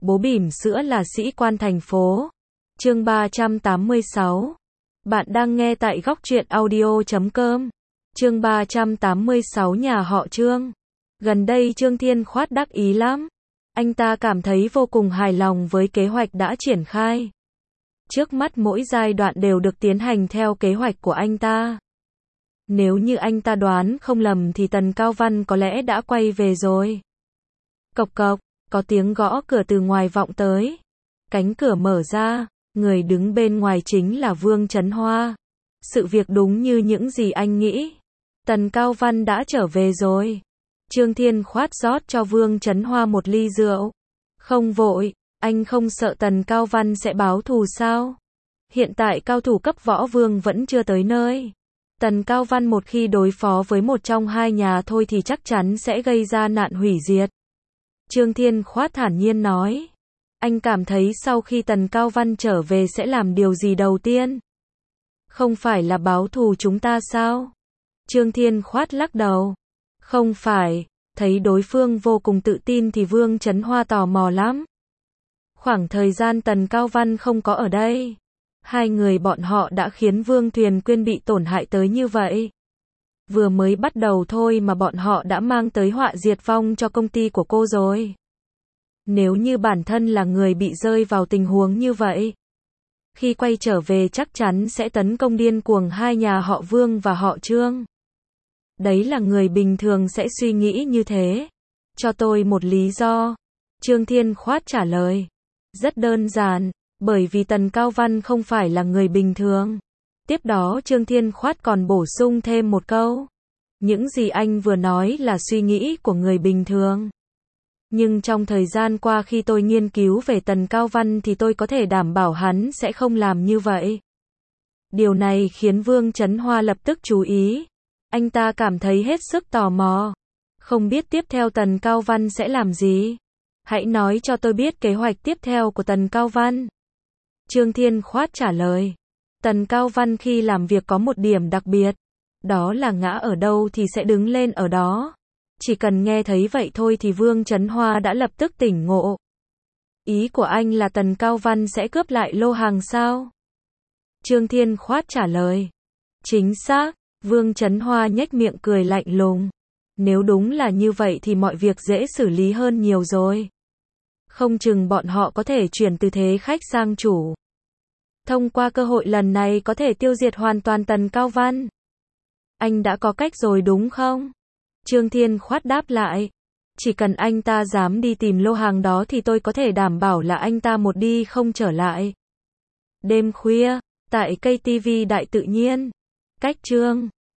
Bố bỉm sữa là sĩ quan thành phố. Chương 386. Bạn đang nghe tại góc truyện audio.com. Chương 386 nhà họ Trương. Gần đây Trương Thiên Khoát đắc ý lắm. Anh ta cảm thấy vô cùng hài lòng với kế hoạch đã triển khai. Trước mắt mỗi giai đoạn đều được tiến hành theo kế hoạch của anh ta. Nếu như anh ta đoán không lầm thì Tần Cao Văn có lẽ đã quay về rồi. Cộc cộc, có tiếng gõ cửa từ ngoài vọng tới. Cánh cửa mở ra, người đứng bên ngoài chính là Vương Chấn Hoa. Sự việc đúng như những gì anh nghĩ. Tần Cao Văn đã trở về rồi. Trương Thiên Khoát rót cho Vương Chấn Hoa một ly rượu. Không vội, anh không sợ Tần Cao Văn sẽ báo thù sao? Hiện tại cao thủ cấp võ vương vẫn chưa tới nơi. Tần Cao Văn một khi đối phó với một trong hai nhà thôi thì chắc chắn sẽ gây ra nạn hủy diệt. Trương Thiên Khoát thản nhiên nói. Anh cảm thấy sau khi Tần Cao Văn trở về sẽ làm điều gì đầu tiên? Không phải là báo thù chúng ta sao? Trương Thiên Khoát lắc đầu. Không phải, thấy đối phương vô cùng tự tin thì Vương Chấn Hoa tò mò lắm. Khoảng thời gian Tần Cao Văn không có ở đây, hai người bọn họ đã khiến Vương Thuyền Quyên bị tổn hại tới như vậy. Vừa mới bắt đầu thôi mà bọn họ đã mang tới họa diệt vong cho công ty của cô rồi. Nếu như bản thân là người bị rơi vào tình huống như vậy, khi quay trở về chắc chắn sẽ tấn công điên cuồng hai nhà họ Vương và họ Trương. Đấy là người bình thường sẽ suy nghĩ như thế. Cho tôi một lý do. Trương Thiên Khoát trả lời. Rất đơn giản, bởi vì Tần Cao Văn không phải là người bình thường. Tiếp đó Trương Thiên Khoát còn bổ sung thêm một câu. Những gì anh vừa nói là suy nghĩ của người bình thường. Nhưng trong thời gian qua khi tôi nghiên cứu về Tần Cao Văn thì tôi có thể đảm bảo hắn sẽ không làm như vậy. Điều này khiến Vương Chấn Hoa lập tức chú ý. Anh ta cảm thấy hết sức tò mò. Không biết tiếp theo Tần Cao Văn sẽ làm gì? Hãy nói cho tôi biết kế hoạch tiếp theo của Tần Cao Văn. Trương Thiên Khoát trả lời. Tần Cao Văn khi làm việc có một điểm đặc biệt. Đó là ngã ở đâu thì sẽ đứng lên ở đó. Chỉ cần nghe thấy vậy thôi thì Vương Chấn Hoa đã lập tức tỉnh ngộ. Ý của anh là Tần Cao Văn sẽ cướp lại lô hàng sao? Trương Thiên Khoát trả lời. Chính xác, Vương Chấn Hoa nhếch miệng cười lạnh lùng. Nếu đúng là như vậy thì mọi việc dễ xử lý hơn nhiều rồi. Không chừng bọn họ có thể chuyển từ thế khách sang chủ. Thông qua cơ hội lần này có thể tiêu diệt hoàn toàn Tần Cao Văn. Anh đã có cách rồi đúng không? Trương Thiên Khoát đáp lại. Chỉ cần anh ta dám đi tìm lô hàng đó thì tôi có thể đảm bảo là anh ta một đi không trở lại. Đêm khuya, tại KTV Đại Tự Nhiên. Cách Trương